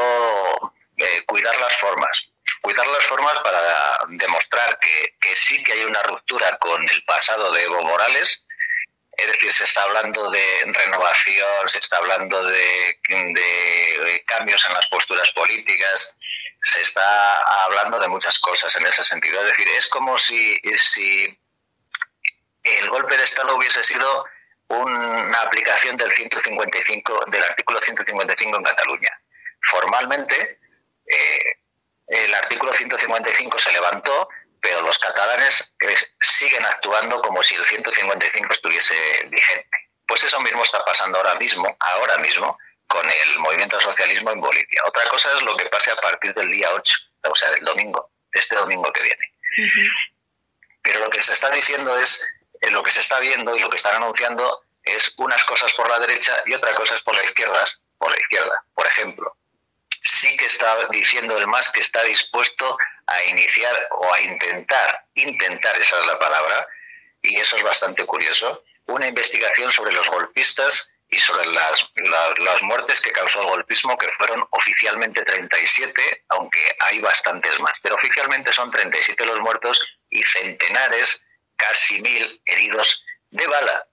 Speaker 11: eh, cuidar las formas. Cuidar las formas para demostrar que, que sí que hay una ruptura con el pasado de Evo Morales. Es decir, se está hablando de renovación, se está hablando de, de cambios en las posturas políticas, se está hablando de muchas cosas en ese sentido. Es decir, es como si, si el golpe de Estado hubiese sido una aplicación del ciento cincuenta y cinco, del artículo ciento cincuenta y cinco en Cataluña. Formalmente, eh, el artículo ciento cincuenta y cinco se levantó, pero los catalanes siguen actuando como si el ciento cincuenta y cinco estuviese vigente. Pues eso mismo está pasando ahora mismo, ahora mismo, con el movimiento al socialismo en Bolivia. Otra cosa es lo que pase a partir del día ocho, o sea, del domingo, de este domingo que viene. Uh-huh. Pero lo que se está diciendo es, lo que se está viendo y lo que están anunciando es unas cosas por la derecha y otras cosas por la izquierda, por la izquierda. Por ejemplo, sí que está diciendo el M A S que está dispuesto a iniciar o a intentar, intentar, esa es la palabra, y eso es bastante curioso, una investigación sobre los golpistas y sobre las, las, las muertes que causó el golpismo, que fueron oficialmente treinta y siete, aunque hay bastantes más, pero oficialmente son treinta y siete los muertos y centenares, casi mil heridos de bala.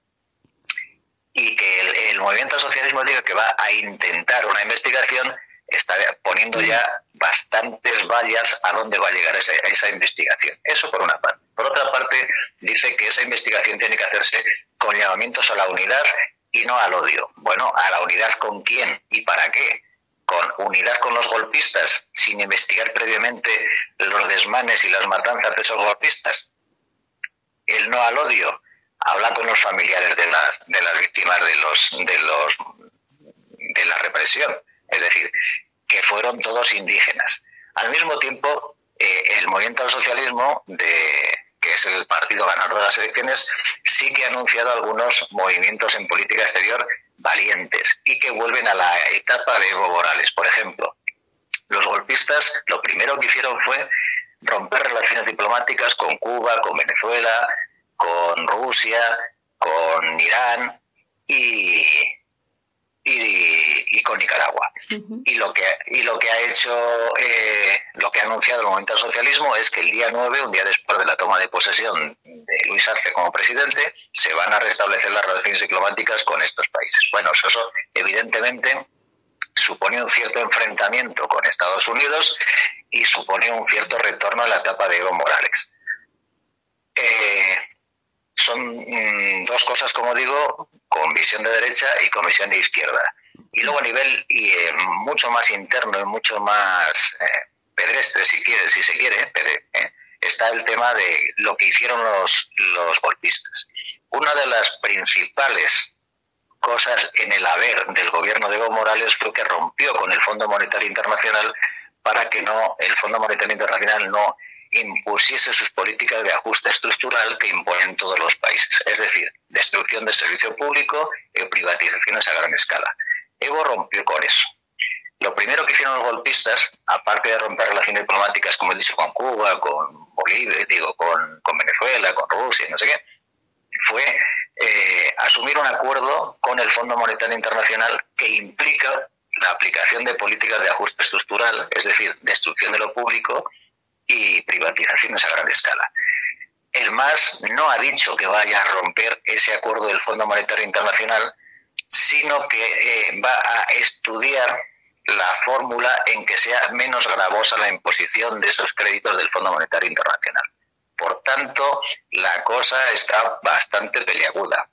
Speaker 11: Y que el, el movimiento al socialismo diga que va a intentar una investigación, está poniendo ya bastantes vallas a dónde va a llegar esa, esa investigación. Eso por una parte. Por otra parte, dice que esa investigación tiene que hacerse con llamamientos a la unidad y no al odio. Bueno, ¿a la unidad con quién y para qué? ¿Con unidad con los golpistas, sin investigar previamente los desmanes y las matanzas de esos golpistas? El no al odio, habla con los familiares de las, de las víctimas de los, de los de la represión, es decir, que fueron todos indígenas. Al mismo tiempo, eh, el movimiento al socialismo, de, que es el partido ganador de las elecciones, sí que ha anunciado algunos movimientos en política exterior valientes y que vuelven a la etapa de Evo Morales. Por ejemplo, los golpistas lo primero que hicieron fue romper relaciones diplomáticas con Cuba, con Venezuela, con Rusia, con Irán y, y, y con Nicaragua. Uh-huh. Y lo que y lo que ha hecho, eh, lo que ha anunciado el movimiento al socialismo es que el día nueve, un día después de la toma de posesión de Luis Arce como presidente, se van a restablecer las relaciones diplomáticas con estos países. Bueno, eso evidentemente supone un cierto enfrentamiento con Estados Unidos y supone un cierto retorno a la etapa de Evo Morales. Eh, son mmm, dos cosas, como digo, con visión de derecha y con visión de izquierda. Y luego a nivel y, eh, mucho más interno y mucho más eh, pedestre, si quiere, si se quiere, pedre, eh, está el tema de lo que hicieron los, los golpistas. Una de las principales cosas en el haber del gobierno de Evo Morales fue que rompió con el Fondo Monetario Internacional para que no el Fondo Monetario Internacional no impusiese sus políticas de ajuste estructural que imponen todos los países, es decir, destrucción del servicio público y privatizaciones a gran escala. Evo rompió con eso. Lo primero que hicieron los golpistas, aparte de romper relaciones diplomáticas, como he dicho, con Cuba, con Bolivia, digo, con, con Venezuela, con Rusia, no sé qué, fue eh, asumir un acuerdo con el Fondo Monetario Internacional que implica la aplicación de políticas de ajuste estructural, es decir, destrucción de lo público y privatizaciones a gran escala. El M A S no ha dicho que vaya a romper ese acuerdo del Fondo Monetario Internacional, sino que eh, va a estudiar la fórmula en que sea menos gravosa la imposición de esos créditos del Fondo Monetario Internacional. Por tanto, la cosa está bastante peliaguda.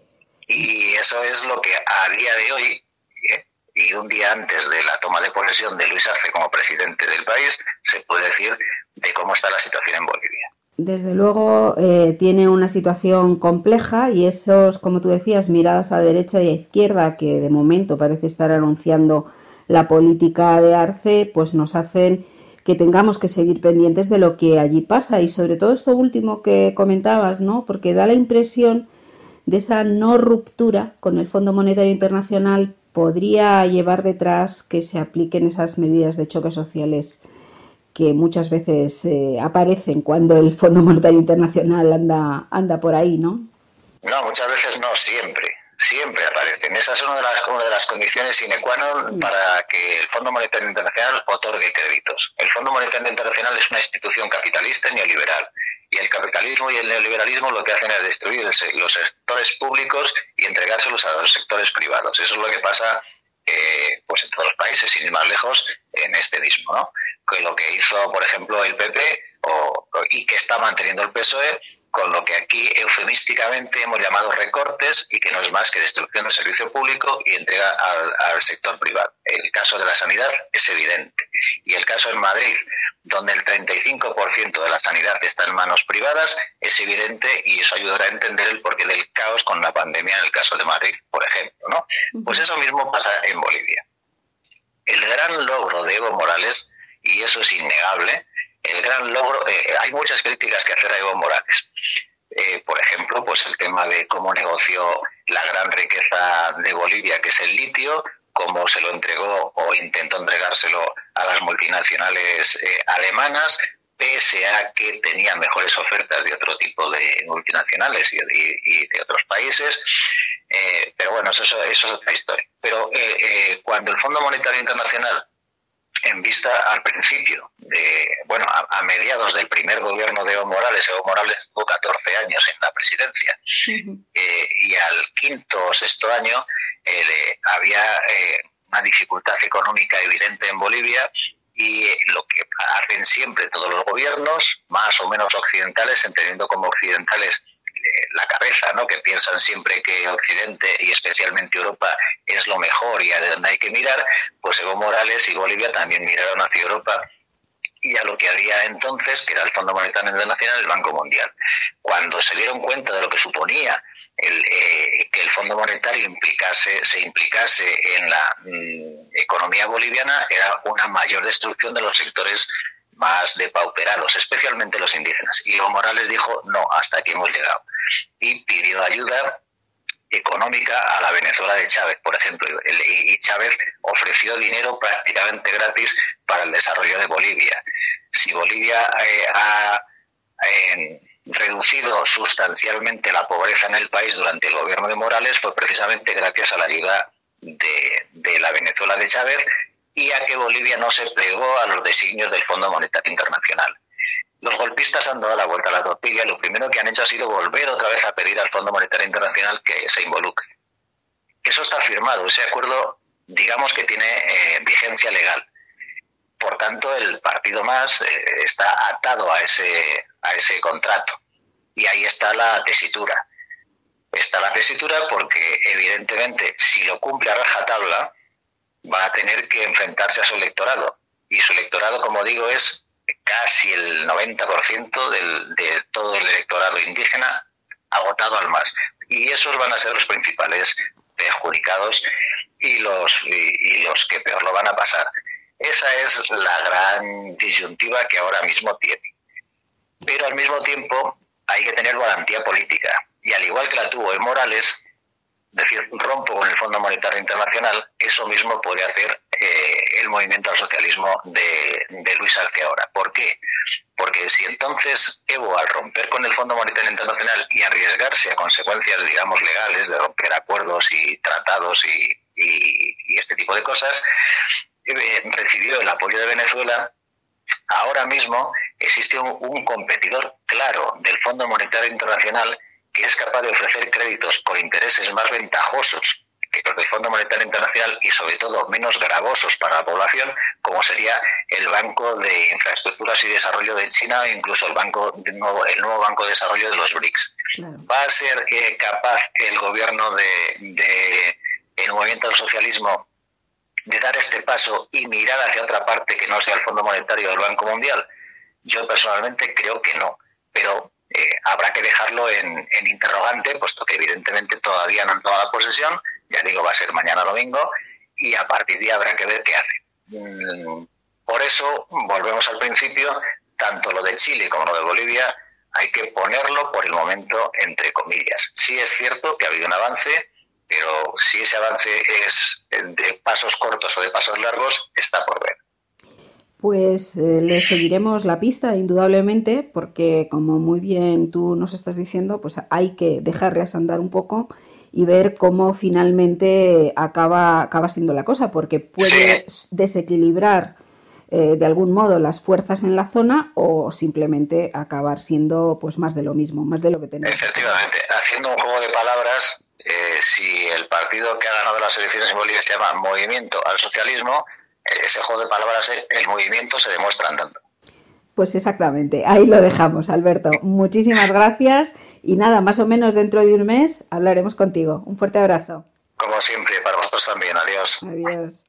Speaker 11: Y eso es lo que a día de hoy, ¿eh? y un día antes de la toma de posesión de Luis Arce como presidente del país, se puede decir de cómo está la situación en Bolivia.
Speaker 2: Desde luego eh, tiene una situación compleja y esos, como tú decías, miradas a derecha y a izquierda que de momento parece estar anunciando la política de Arce, pues nos hacen que tengamos que seguir pendientes de lo que allí pasa y sobre todo esto último que comentabas, ¿no? Porque da la impresión de esa no ruptura con el Fondo Monetario Internacional podría llevar detrás que se apliquen esas medidas de choque sociales que muchas veces eh, aparecen cuando el Fondo Monetario Internacional anda anda por ahí, ¿no?
Speaker 11: No, muchas veces no, siempre. Siempre aparecen. Esa es una de las, una de las condiciones sine qua non para que el Fondo Monetario Internacional otorgue créditos. El Fondo Monetario Internacional es una institución capitalista y neoliberal. Y el capitalismo y el neoliberalismo lo que hacen es destruir los sectores públicos y entregárselos a los sectores privados. Eso es lo que pasa eh, pues en todos los países, sin ir más lejos, en este mismo, ¿no? Con lo que hizo, por ejemplo, el P P o, y que está manteniendo el P S O E, con lo que aquí eufemísticamente hemos llamado recortes y que no es más que destrucción del servicio público y entrega al, al sector privado. El caso de la sanidad es evidente. Y el caso en Madrid, donde el treinta y cinco por ciento de la sanidad está en manos privadas, es evidente y eso ayudará a entender el porqué del caos con la pandemia en el caso de Madrid, por ejemplo, ¿no? Pues eso mismo pasa en Bolivia. El gran logro de Evo Morales, y eso es innegable, el gran logro, eh, hay muchas críticas que hacer a Evo Morales. Eh, por ejemplo, pues el tema de cómo negoció la gran riqueza de Bolivia, que es el litio, cómo se lo entregó o intentó entregárselo a las multinacionales eh, alemanas, pese a que tenía mejores ofertas de otro tipo de multinacionales y, y, y de otros países. Eh, pero bueno, eso, eso es otra historia. Pero eh, eh, cuando el Fondo Monetario Internacional, en vista al principio, de bueno, a, a mediados del primer gobierno de Evo Morales, Evo Morales tuvo catorce años en la presidencia, uh-huh. eh, y al quinto o sexto año eh, había eh, una dificultad económica evidente en Bolivia y eh, lo que hacen siempre todos los gobiernos, más o menos occidentales, entendiendo como occidentales eh, la cabeza, ¿no? Que piensan siempre que Occidente y especialmente Europa es lo mejor y a donde hay que mirar, pues Evo Morales y Bolivia también miraron hacia Europa y a lo que había entonces, que era el Fondo Monetario Internacional, el Banco Mundial. Cuando se dieron cuenta de lo que suponía el, eh, que el Fondo Monetario implicase, se implicase en la mm, economía boliviana, era una mayor destrucción de los sectores más depauperados, especialmente los indígenas. Y Evo Morales dijo, no, hasta aquí hemos llegado. Y pidió ayuda económica a la Venezuela de Chávez, por ejemplo, y Chávez ofreció dinero prácticamente gratis para el desarrollo de Bolivia. Si Bolivia eh, ha eh, reducido sustancialmente la pobreza en el país durante el gobierno de Morales, fue precisamente gracias a la ayuda de, de la Venezuela de Chávez y a que Bolivia no se plegó a los designios del Fondo Monetario Internacional. Los golpistas han dado la vuelta a la tortilla, lo primero que han hecho ha sido volver otra vez a pedir al Fondo Monetario Internacional que se involucre. Eso está firmado, ese acuerdo, digamos que tiene eh, vigencia legal. Por tanto, el partido MAS eh, está atado a ese, a ese contrato. Y ahí está la tesitura. Está la tesitura porque, evidentemente, si lo cumple a rajatabla, va a tener que enfrentarse a su electorado. Y su electorado, como digo, es casi el noventa por ciento del, de todo el electorado indígena agotado al MAS. Y esos van a ser los principales perjudicados y los, y, y los que peor lo van a pasar. Esa es la gran disyuntiva que ahora mismo tiene. Pero al mismo tiempo hay que tener valentía política. Y al igual que la tuvo Evo Morales, decir, rompo con el Fondo Monetario Internacional, eso mismo puede hacer eh, el movimiento al socialismo de, de Luis Arce ahora. ¿Por qué? Porque si entonces Evo, al romper con el Fondo Monetario Internacional y arriesgarse a consecuencias, digamos, legales, de romper acuerdos y tratados y, y, y este tipo de cosas, eh, recibió el apoyo de Venezuela, ahora mismo existe un, un competidor claro del Fondo Monetario Internacional que es capaz de ofrecer créditos con intereses más ventajosos que los del Fondo Monetario Internacional y sobre todo menos gravosos para la población, como sería el Banco de Infraestructuras y Desarrollo de China e incluso el banco el nuevo, el nuevo Banco de Desarrollo de los BRICS. Claro. ¿Va a ser eh, capaz el gobierno de, de el movimiento del socialismo de dar este paso y mirar hacia otra parte que no sea el Fondo Monetario o el Banco Mundial? Yo personalmente creo que no, pero Eh, habrá que dejarlo en, en interrogante, puesto que evidentemente todavía no han tomado posesión, ya digo, va a ser mañana domingo, y a partir de ahí habrá que ver qué hace. Mm, por eso, volvemos al principio, tanto lo de Chile como lo de Bolivia, hay que ponerlo por el momento entre comillas. Sí es cierto que ha habido un avance, pero si ese avance es de pasos cortos o de pasos largos, está por ver.
Speaker 2: Pues eh, le seguiremos la pista, indudablemente, porque como muy bien tú nos estás diciendo, pues hay que dejarles andar un poco y ver cómo finalmente acaba, acaba siendo la cosa, porque puede desequilibrar eh, de algún modo las fuerzas en la zona o simplemente acabar siendo pues más de lo mismo, más de lo que tenemos.
Speaker 11: Efectivamente, haciendo un juego de palabras, eh, si el partido que ha ganado las elecciones en Bolivia se llama Movimiento al Socialismo, ese juego de palabras, el movimiento se demuestra andando.
Speaker 2: Pues exactamente, ahí lo dejamos, Alberto. Muchísimas gracias y nada, más o menos dentro de un mes hablaremos contigo. Un fuerte abrazo.
Speaker 11: Como siempre, para vosotros también. Adiós.
Speaker 2: Adiós.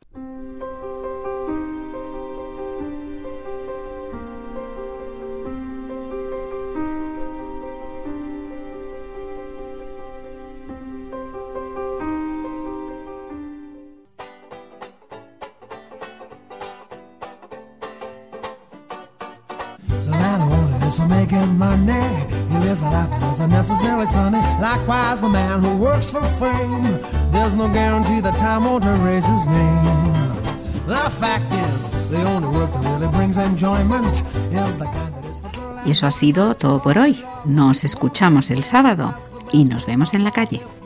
Speaker 12: Making money, he lives a life that isn't necessarily sunny. Likewise, the man who works for fame, there's no guarantee that time won't erase his name. The fact is, the only work that really brings enjoyment is the kind that is for girl.
Speaker 3: Y eso ha sido todo por hoy. Nos escuchamos el sábado y nos vemos en la calle.